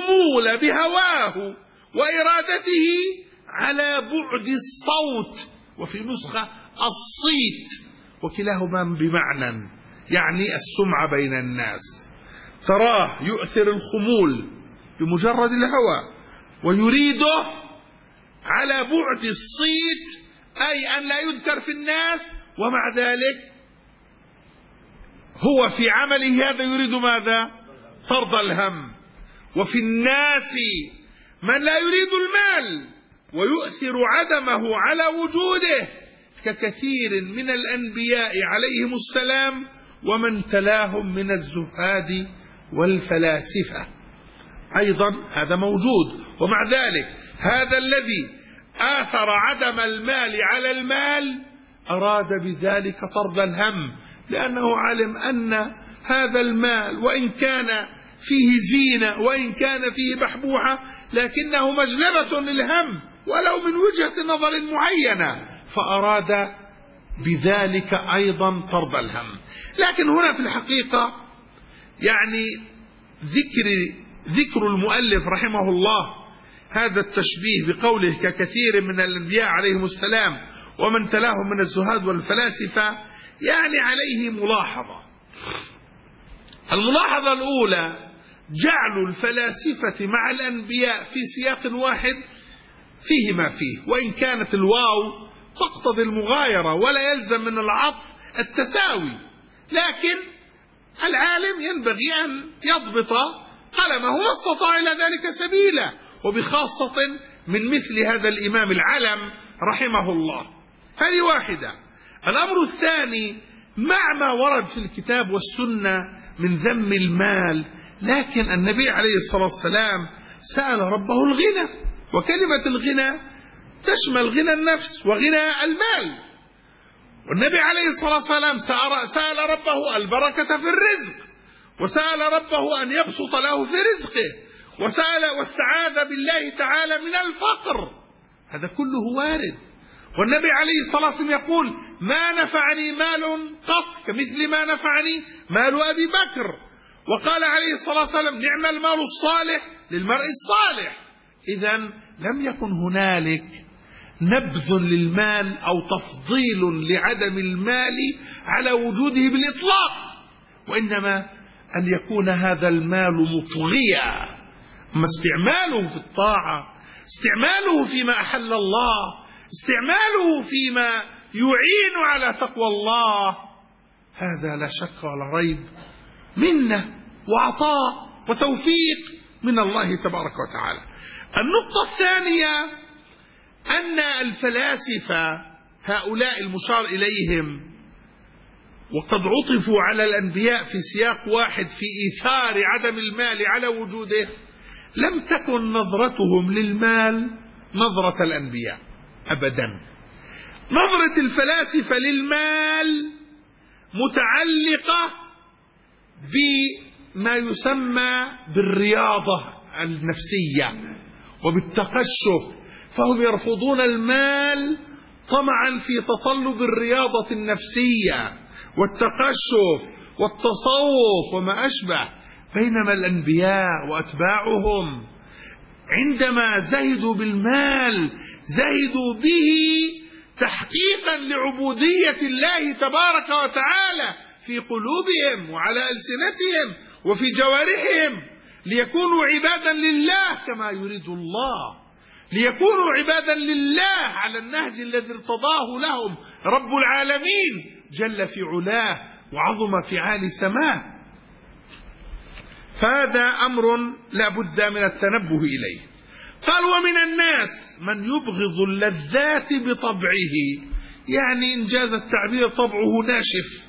الخمول بهواه وإرادته على بعد الصوت وفي نسخة الصيت، وكلاهما بمعنى يعني السمعة بين الناس. تراه يؤثر الخمول بمجرد الهوى ويريده على بعد الصيت، أي أن لا يذكر في الناس، ومع ذلك هو في عمله هذا يريد ماذا؟ طرد الهم. وفي الناس من لا يريد المال ويؤثر عدمه على وجوده، ككثير من الأنبياء عليهم السلام ومن تلاهم من الزهاد والفلاسفة. أيضا هذا موجود. ومع ذلك هذا الذي آثر عدم المال على المال أراد بذلك طرد الهم، لأنه علم أن هذا المال وإن كان فيه زينة وإن كان فيه بحبوحة لكنه مجلبة للهم ولو من وجهة نظر معينة، فأراد بذلك أيضا طرد الهم. لكن هنا في الحقيقة يعني ذكر المؤلف رحمه الله هذا التشبيه بقوله ككثير من الأنبياء عليهم السلام ومن تلاهم من الزهاد والفلاسفة يعني عليه ملاحظة. الملاحظة الأولى جعل الفلاسفة مع الأنبياء في سياق واحد فيه ما فيه، وإن كانت الواو تقتضي المغايرة ولا يلزم من العطف التساوي، لكن العالم ينبغي أن يضبط قلمه ما استطاع إلى ذلك سبيلا، وبخاصة من مثل هذا الإمام العلم رحمه الله. هذه واحدة. الأمر الثاني مع ما ورد في الكتاب والسنة من ذم المال، لكن النبي عليه الصلاة والسلام سأل ربه الغنى، وكلمة الغنى تشمل غنى النفس وغنى المال. والنبي عليه الصلاة والسلام سأل ربه البركة في الرزق، وسأل ربه أن يبسط له في رزقه، واستعاذ بالله تعالى من الفقر. هذا كله وارد. والنبي عليه الصلاة والسلام يقول ما نفعني مال قط كمثل ما نفعني مال أبي بكر. وقال عليه الصلاة والسلام نعم المال الصالح للمرء الصالح. إذن لم يكن هنالك نبذ للمال أو تفضيل لعدم المال على وجوده بالإطلاق، وإنما أن يكون هذا المال مطغيا. أما استعماله في الطاعة، استعماله فيما أحل الله، استعماله فيما يعين على تقوى الله، هذا لا شك ولا ريب منة وعطاء وتوفيق من الله تبارك وتعالى. النقطة الثانية أن الفلاسفة هؤلاء المشار إليهم وقد عطفوا على الأنبياء في سياق واحد في إيثار عدم المال على وجوده، لم تكن نظرتهم للمال نظرة الأنبياء أبدا. نظرة الفلاسفة للمال متعلقة بما يسمى بالرياضة النفسية وبالتقشف، فهم يرفضون المال طمعا في تطلب الرياضة النفسية والتقشف والتصوف وما أشبه. بينما الأنبياء وأتباعهم عندما زهدوا بالمال زهدوا به تحقيقا لعبودية الله تبارك وتعالى في قلوبهم وعلى ألسنتهم وفي جوارحهم، ليكونوا عبادا لله كما يريد الله، ليكونوا عبادا لله على النهج الذي ارتضاه لهم رب العالمين جل في علاه وعظم في عالي سماه. فهذا أمر لا بد من التنبه إليه. قال ومن الناس من يبغض اللذات بطبعه، يعني إن جاز التعبير طبعه ناشف،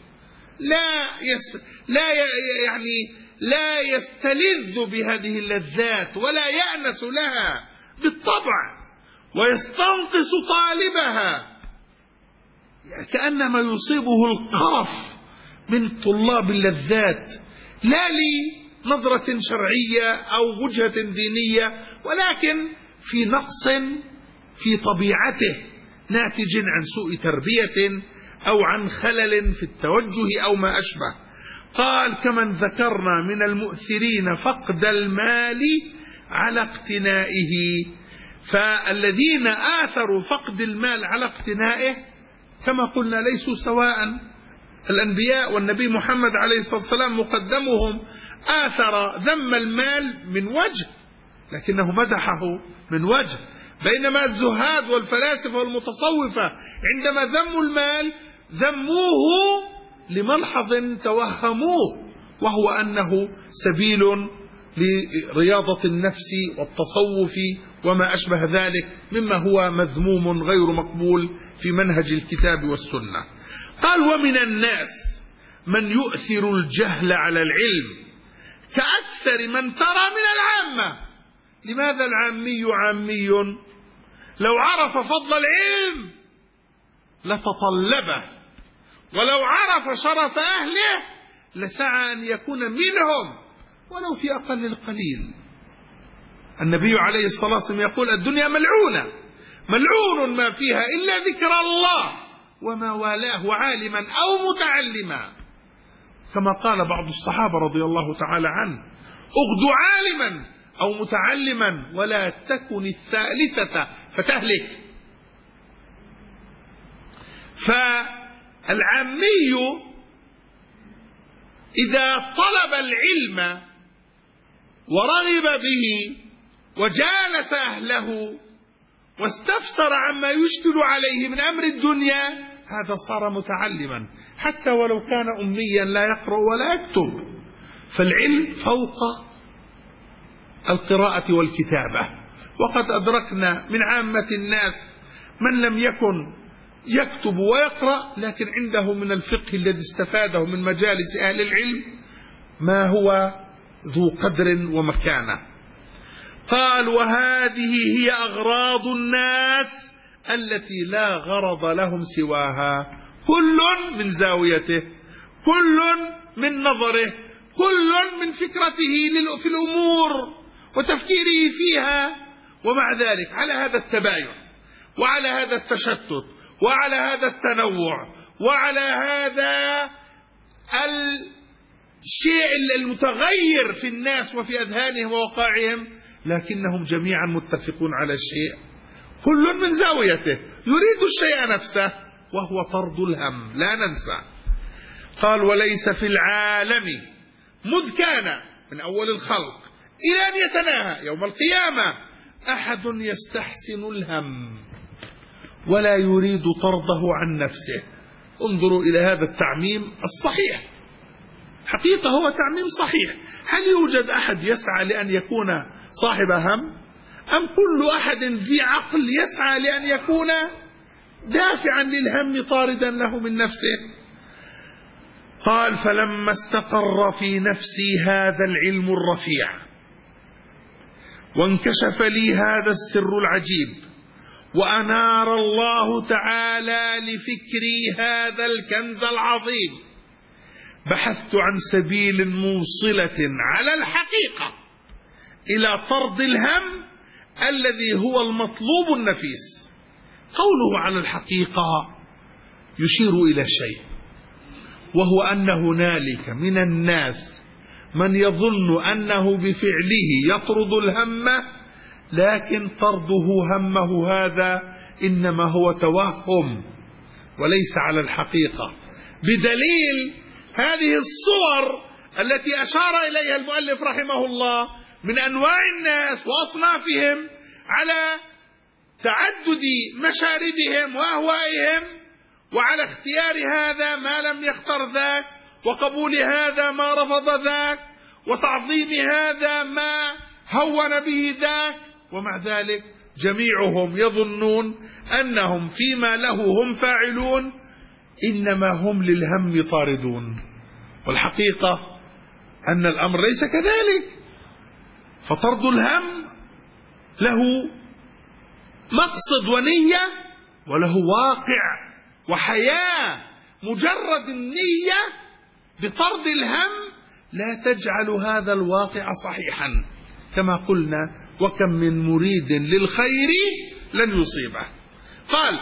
لا يستلذ بهذه اللذات ولا يأنس لها بالطبع، ويستنقص طالبها، يعني كأنما يصيبه القرف من طلاب اللذات، لا لنظرة شرعية أو وجهة دينية، ولكن في نقص في طبيعته ناتج عن سوء تربية أو عن خلل في التوجه أو ما أشبه. قال كمن ذكرنا من المؤثرين فقد المال على اقتنائه فالذين آثروا فقد المال على اقتنائه كما قلنا ليسوا سواء. الأنبياء والنبي محمد عليه الصلاة والسلام مقدمهم آثر ذم المال من وجه، لكنه مدحه من وجه، بينما الزهاد والفلاسفة والمتصوفة عندما ذموا المال ذموه لملحظ توهموه، وهو أنه سبيل لرياضة النفس والتصوف وما أشبه ذلك مما هو مذموم غير مقبول في منهج الكتاب والسنة. قال: ومن الناس من يؤثر الجهل على العلم كأكثر من ترى من العامة. لماذا العامي عامي؟ لو عرف فضل العلم لتطلبه، ولو عرف شرف أهله لسعى أن يكون منهم ولو في أقل القليل. النبي عليه الصلاة والسلام يقول: الدنيا ملعونة، ملعون ما فيها إلا ذكر الله وما والاه عالما أو متعلما، كما قال بعض الصحابة رضي الله تعالى عنه: اغد عالما أو متعلما ولا تكن الثالثة فتهلك. فالعامي إذا طلب العلم ورغب به وجالس أهله واستفسر عما يشكل عليه من أمر الدنيا، هذا صار متعلما حتى ولو كان أميا لا يقرأ ولا يكتب. فالعلم فوق القراءة والكتابة. وقد أدركنا من عامة الناس من لم يكن يكتب ويقرأ لكن عنده من الفقه الذي استفاده من مجالس أهل العلم ما هو ذو قدر ومكانة. قال: وهذه هي أغراض الناس التي لا غرض لهم سواها، كل من زاويته، كل من نظره، كل من فكرته في الأمور وتفكيره فيها. ومع ذلك على هذا التباين وعلى هذا التشتت وعلى هذا التنوع وعلى هذا الشيء المتغير في الناس وفي أذهانهم ووقائعهم، لكنهم جميعا متفقون على الشيء، كل من زاويته يريد الشيء نفسه وهو طرد الهم. لا ننسى. قال: وليس في العالم مذ كان من أول الخلق إلى أن يتناهى يوم القيامة أحد يستحسن الهم ولا يريد طرده عن نفسه. انظروا إلى هذا التعميم الصحيح، حقيقة هو تعميم صحيح. هل يوجد أحد يسعى لأن يكون صاحب هم؟ أم كل أحد ذي عقل يسعى لأن يكون دافعا للهم طاردا له من نفسه؟ قال: فلما استقر في نفسي هذا العلم الرفيع وانكشف لي هذا السر العجيب وأنار الله تعالى لفكري هذا الكنز العظيم، بحثت عن سبيل موصلة على الحقيقة إلى طرد الهم الذي هو المطلوب النفيس. قوله على الحقيقة يشير إلى شيء، وهو أن هنالك من الناس من يظن أنه بفعله يطرد الهم، لكن طرده همه هذا إنما هو توهم وليس على الحقيقة، بدليل هذه الصور التي أشار إليها المؤلف رحمه الله من أنواع الناس وأصنافهم على تعدد مشاربهم وأهوائهم، وعلى اختيار هذا ما لم يختر ذاك، وقبول هذا ما رفض ذاك، وتعظيم هذا ما هون به ذاك. ومع ذلك جميعهم يظنون أنهم فيما له هم فاعلون، إنما هم للهم طاردون، والحقيقة أن الأمر ليس كذلك. فطرد الهم له مقصد ونية وله واقع وحياة. مجرد النية بطرد الهم لا تجعل هذا الواقع صحيحا، كما قلنا: وكم من مريد للخير لن يصيبه. قال: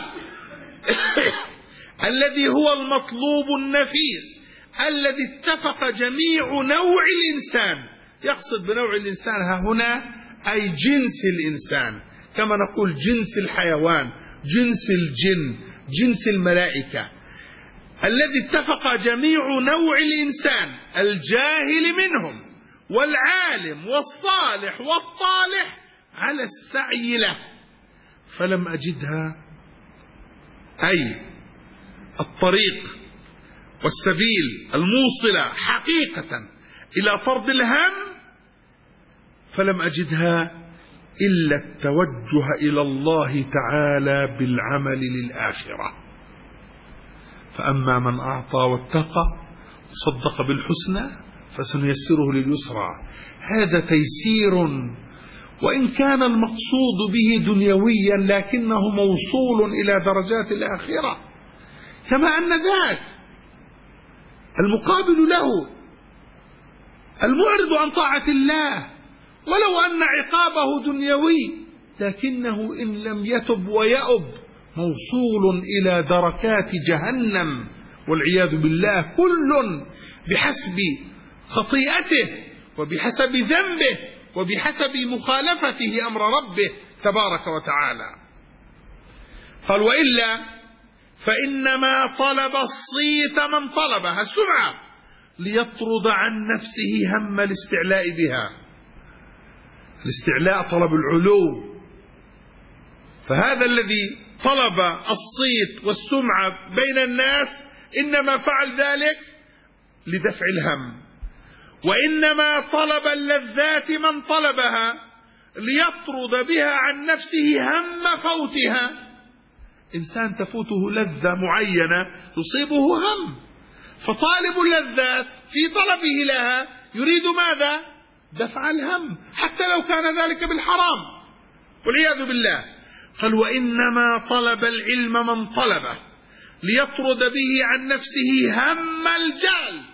الذي هو المطلوب النفيس الذي اتفق جميع نوع الإنسان. يقصد بنوع الإنسان ها هنا أي جنس الإنسان، كما نقول جنس الحيوان، جنس الجن، جنس الملائكة، الذي اتفق جميع نوع الإنسان الجاهل منهم والعالم والصالح والطالح على السعي له، فلم أجدها، أي الطريق والسبيل الموصلة حقيقة إلى طرد الهم، فلم أجدها إلا التوجه إلى الله تعالى بالعمل للآخرة. فأما من أعطى واتقى وصدق بالحسنى فسنيسره لليسرى. هذا تيسير، وإن كان المقصود به دنيويا لكنه موصول إلى درجات الآخرة، كما أن ذاك المقابل له المعرض عن طاعة الله ولو أن عقابه دنيوي، لكنه إن لم يتب ويأب موصول إلى دركات جهنم والعياذ بالله، كل بحسب خطيئته وبحسب ذنبه وبحسب مخالفته أمر ربه تبارك وتعالى. قال: وإلا فإنما طلب الصيت من طلبها السمعة ليطرد عن نفسه هم الاستعلاء بها. الاستعلاء طلب العلو، فهذا الذي طلب الصيت والسمعة بين الناس إنما فعل ذلك لدفع الهم، وإنما طلب اللذات من طلبها ليطرد بها عن نفسه هم فوتها. إنسان تفوته لذة معينة يصيبه هم، فطالب اللذات في طلبه لها يريد ماذا؟ دفع الهم، حتى لو كان ذلك بالحرام والعياذ بالله. قال: وإنما طلب العلم من طلبه ليطرد به عن نفسه هم الجهل،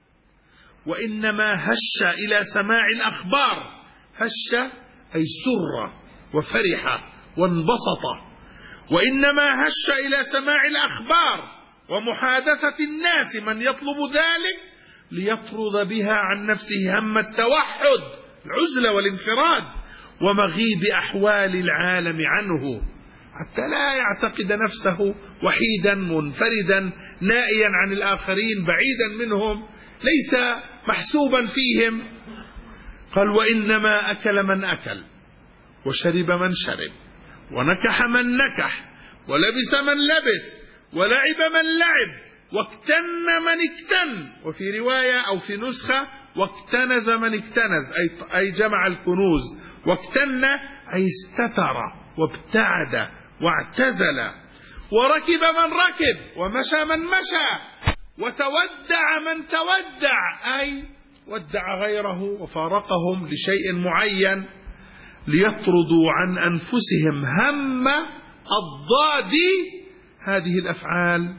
وإنما هش إلى سماع الأخبار، هش أي سر وفرح وانبسط، وإنما هش إلى سماع الأخبار ومحادثة الناس من يطلب ذلك ليطرد بها عن نفسه هم التوحد، العزلة والانفراد، ومغيب أحوال العالم عنه، حتى لا يعتقد نفسه وحيدا منفردا نائيا عن الآخرين بعيدا منهم ليس محسوبا فيهم. قال: وإنما أكل من أكل، وشرب من شرب، ونكح من نكح، ولبس من لبس، ولعب من لعب، واكتن من اكتن، وفي رواية أو في نسخة واكتنز من اكتنز، أي جمع الكنوز، واكتن أي استتر وابتعد واعتزل، وركب من ركب، ومشى من مشى، وتودع من تودع، أي ودع غيره وفارقهم لشيء معين، ليطردوا عن أنفسهم هم الضاد هذه الأفعال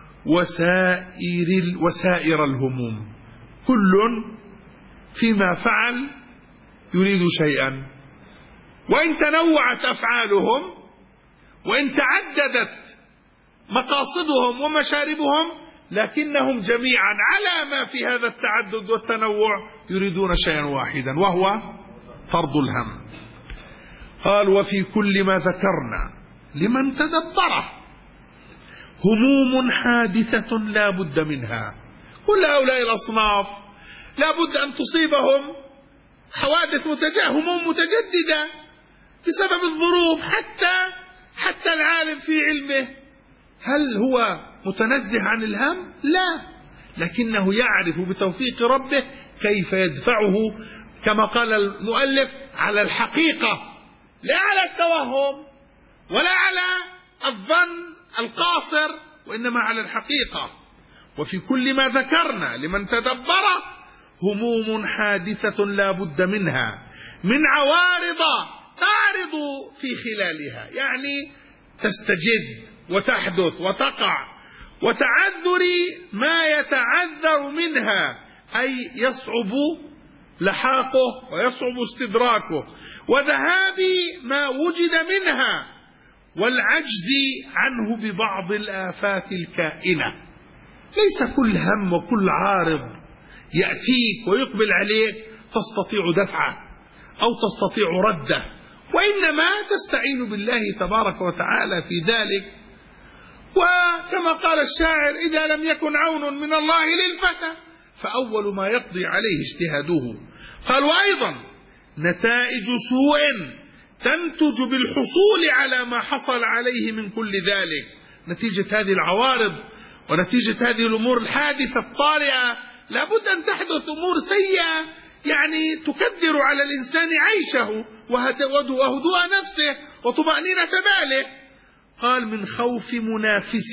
وسائر الهموم. كل فيما فعل يريد شيئا، وإن تنوعت أفعالهم وإن تعددت مقاصدهم ومشاربهم، لكنهم جميعا على ما في هذا التعدد والتنوع يريدون شيئا واحدا، وهو طرد الهم. قال: وفي كل ما ذكرنا لمن تدبره هموم حادثة لا بد منها. كل هؤلاء الأصناف لا بد أن تصيبهم حوادث هموم متجددة بسبب الظروف. حتى العالم في علمه هل هو متنزه عن الهم؟ لا، لكنه يعرف بتوفيق ربه كيف يدفعه كما قال المؤلف على الحقيقة، لا على التوهم ولا على الظن القاصر، وإنما على الحقيقة. وفي كل ما ذكرنا لمن تدبر هموم حادثة لا بد منها من عوارض تعرض في خلالها، يعني تستجد وتحدث وتقع، وتعذر ما يتعذر منها، أي يصعب لحاقه ويصعب استدراكه، وذهاب ما وجد منها، والعجز عنه ببعض الآفات الكائنة. ليس كل هم وكل عارض يأتيك ويقبل عليك تستطيع دفعه أو تستطيع رده، وإنما تستعين بالله تبارك وتعالى في ذلك. وكما قال الشاعر: إذا لم يكن عون من الله للفتى فأول ما يقضي عليه اجتهاده. قال: وأيضا نتائج سوء تنتج بالحصول على ما حصل عليه من كل ذلك. نتيجة هذه العوارض ونتيجة هذه الأمور الحادثة الطارئة لابد أن تحدث أمور سيئة يعني تكدر على الإنسان عيشه وهدوء نفسه وطمأنينة باله. قال: من خوف منافس،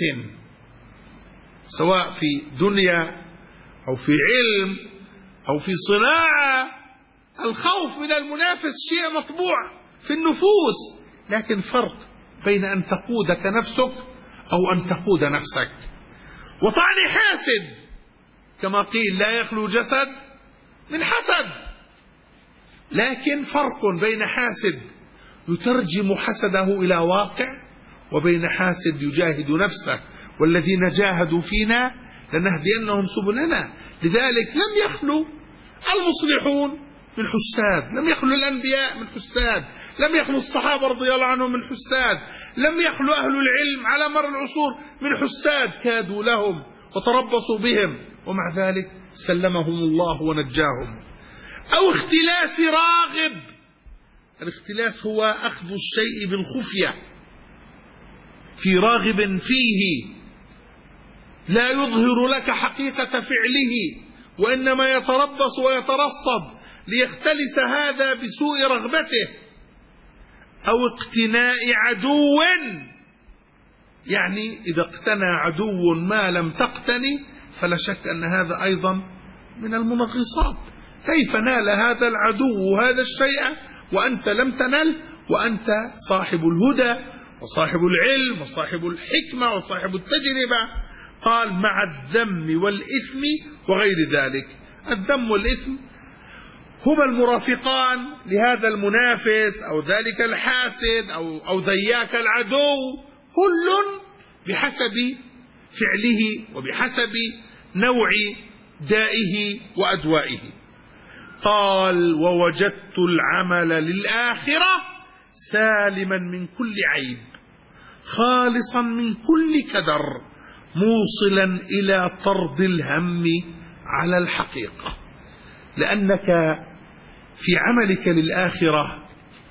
سواء في دنيا أو في علم أو في صناعة. الخوف من المنافس شيء مطبوع في النفوس، لكن فرق بين أن تقودك نفسك أو أن تقود نفسك. وطعن حاسد، كما قيل: لا يخلو جسد من حسد. لكن فرق بين حاسد يترجم حسده إلى واقع، وبين حاسد يجاهد نفسه: والذين جاهدوا فينا لنهدينهم سبلنا. لذلك لم يخلو المصلحون من حساد، لم يخلو الأنبياء من حساد، لم يخلو الصحابة رضي الله عنهم من حساد، لم يخلو أهل العلم على مر العصور من حساد كادوا لهم وتربصوا بهم، ومع ذلك سلمهم الله ونجاهم. أو اختلاس راغب. الاختلاس هو أخذ الشيء بالخفية، في راغب فيه لا يظهر لك حقيقة فعله، وإنما يتربص ويترصد ليختلس هذا بسوء رغبته. أو اقتناء عدو، يعني إذا اقتنى عدو ما لم تقتني فلا شك أن هذا أيضا من المنغصات. كيف نال هذا العدو هذا الشيء وأنت لم تنل، وأنت صاحب الهدى وصاحب العلم وصاحب الحكمة وصاحب التجربة. قال: مع الذم والإثم وغير ذلك. الذم والإثم هما المرافقان لهذا المنافس أو ذلك الحاسد أو ذياك العدو، كل بحسب فعله وبحسب نوع دائه وأدوائه. قال: ووجدت العمل للآخرة سالما من كل عيب، خالصا من كل كدر، موصلا إلى طرد الهم على الحقيقة. لأنك في عملك للآخرة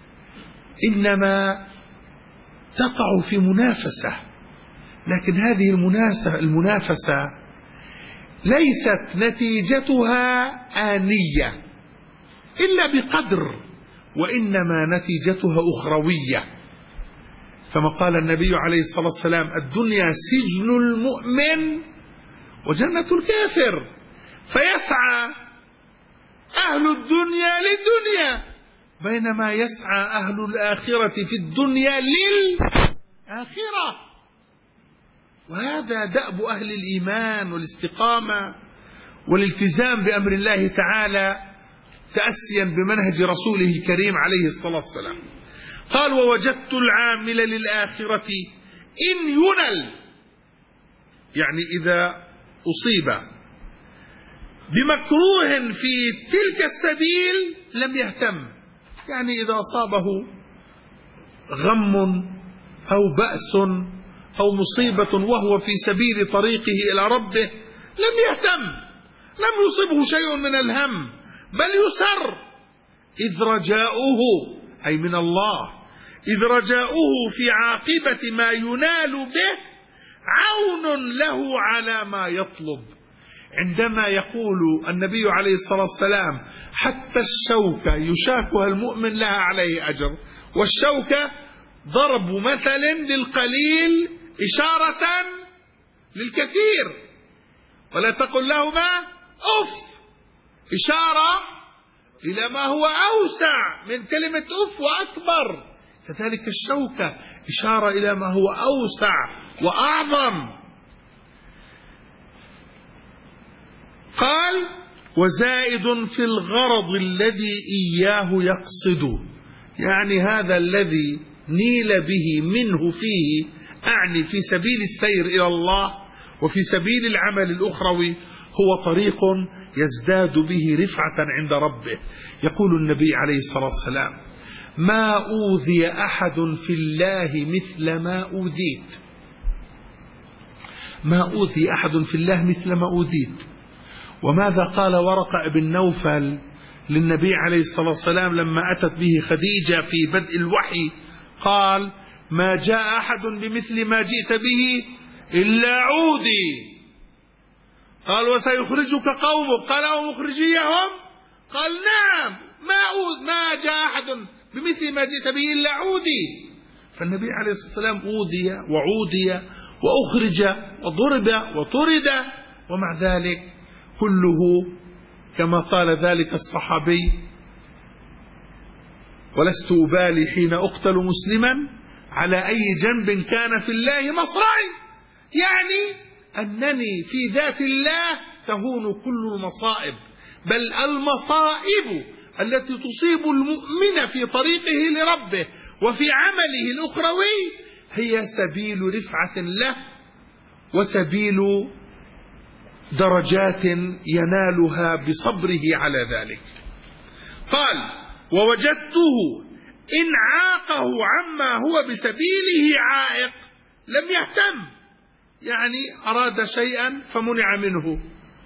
إنما تقع في منافسة، لكن هذه المنافسة ليست نتيجتها آنية إلا بقدر، وإنما نتيجتها أخروية. كما قال النبي عليه الصلاة والسلام: الدنيا سجن المؤمن وجنة الكافر. فيسعى أهل الدنيا للدنيا، بينما يسعى أهل الآخرة في الدنيا للآخرة. وهذا دأب أهل الإيمان والاستقامة والالتزام بأمر الله تعالى تأسيا بمنهج رسوله الكريم عليه الصلاة والسلام. قال: ووجدت العامل للآخرة إن ينل، يعني إذا أصيب بمكروه في تلك السبيل لم يهتم، يعني إذا أصابه غم أو بأس أو مصيبة وهو في سبيل طريقه إلى ربه لم يهتم، لم يصبه شيء من الهم، بل يسر، إذ رجاؤه أي من الله، إذ رجاؤه في عاقبة ما ينال به عون له على ما يطلب. عندما يقول النبي عليه الصلاة والسلام: حتى الشوكة يشاكها المؤمن لها عليه أجر، والشوكة ضرب مثل للقليل إشارة للكثير، ولا تقل لهما أف، إشارة إلى ما هو أوسع من كلمة أف وأكبر. كذلك الشوكة إشارة إلى ما هو أوسع وأعظم. قال: وزائد في الغرض الذي إياه يقصد، يعني هذا الذي نيل به منه فيه، أعني في سبيل السير إلى الله وفي سبيل العمل الأخروي، هو طريق يزداد به رفعة عند ربه. يقول النبي عليه الصلاة والسلام: ما أوذي أحد في الله مثل ما أوذيت. ما أوذي أحد في الله مثل ما أوذيت. وماذا قال ورقة بن نوفل للنبي عليه الصلاة والسلام لما أتت به خديجة في بدء الوحي؟ قال: ما جاء أحد بمثل ما جئت به إلا عودي. قال: وسيخرجك قومك. قال: ومخرجيهم؟ قال: نعم، ما جاء أحد بمثل ما جئت به إلا عودي. فالنبي عليه الصلاة والسلام أوذي وعودي وأخرج وضرب وطرد، ومع ذلك كله كما قال ذلك الصحابي: ولست أبالي حين أقتل مسلما على أي جنب كان في الله مصرعي. يعني أنني في ذات الله تهون كل المصائب، بل المصائب التي تصيب المؤمن في طريقه لربه وفي عمله الأخروي هي سبيل رفعة له وسبيل درجات ينالها بصبره على ذلك. قال: ووجدته إن عاقه عما هو بسبيله عائق لم يهتم. يعني أراد شيئا فمنع منه،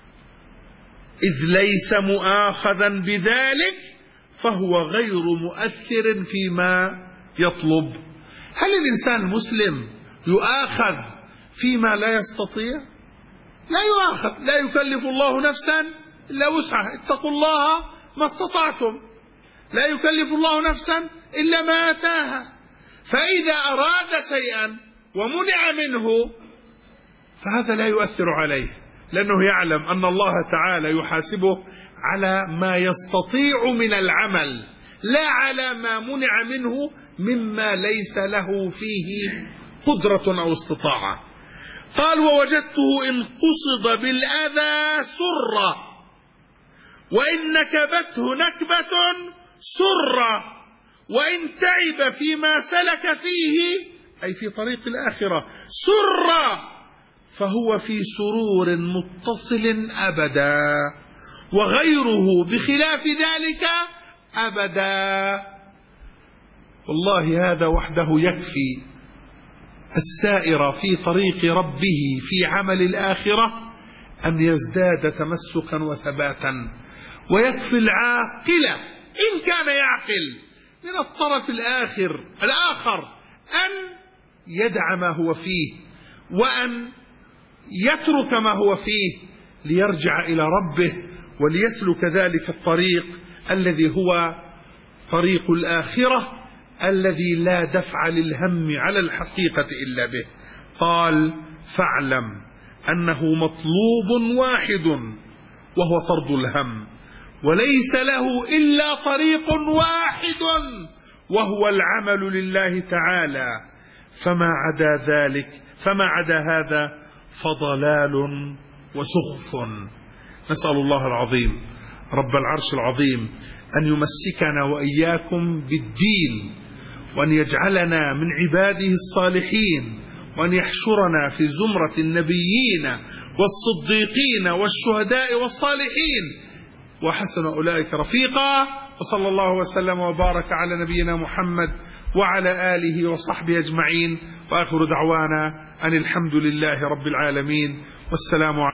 إذ ليس مؤاخذا بذلك فهو غير مؤثر فيما يطلب. هل الإنسان المسلم يؤاخذ فيما لا يستطيع؟ لا يؤاخذ، لا يكلف الله نفسا إلا وسعها، اتقوا الله ما استطعتم، لا يكلف الله نفسا إلا ما آتاها. فإذا أراد شيئا ومنع منه فهذا لا يؤثر عليه، لأنه يعلم أن الله تعالى يحاسبه على ما يستطيع من العمل، لا على ما منع منه مما ليس له فيه قدرة أو استطاعة. قال: ووجدته إن قصد بالأذى سرة، وإن نكبته نكبة سرة، وإن تعب فيما سلك فيه أي في طريق الآخرة سرة، فهو في سرور متصل أبدا، وغيره بخلاف ذلك أبدا. والله هذا وحده يكفي السائر في طريق ربه في عمل الآخرة أن يزداد تمسكا وثباتا. ويكفي العاقل إن كان يعقل من الطرف الآخر أن يدع ما هو فيه وأن يترك ما هو فيه ليرجع إلى ربه وليسلك ذلك الطريق الذي هو طريق الآخرة الذي لا دفع للهم على الحقيقة إلا به. قال: فاعلم أنه مطلوب واحد وهو طرد الهم، وليس له إلا طريق واحد وهو العمل لله تعالى، فما عدا هذا فضلال وسخف. نسأل الله العظيم رب العرش العظيم أن يمسكنا وإياكم بالدين، وأن يجعلنا من عباده الصالحين، وأن يحشرنا في زمرة النبيين والصديقين والشهداء والصالحين، وحسن أولئك رفيقا. وصلى الله وسلم وبارك على نبينا محمد وعلى آله وصحبه أجمعين، وآخر دعوانا أن الحمد لله رب العالمين، والسلام عليكم.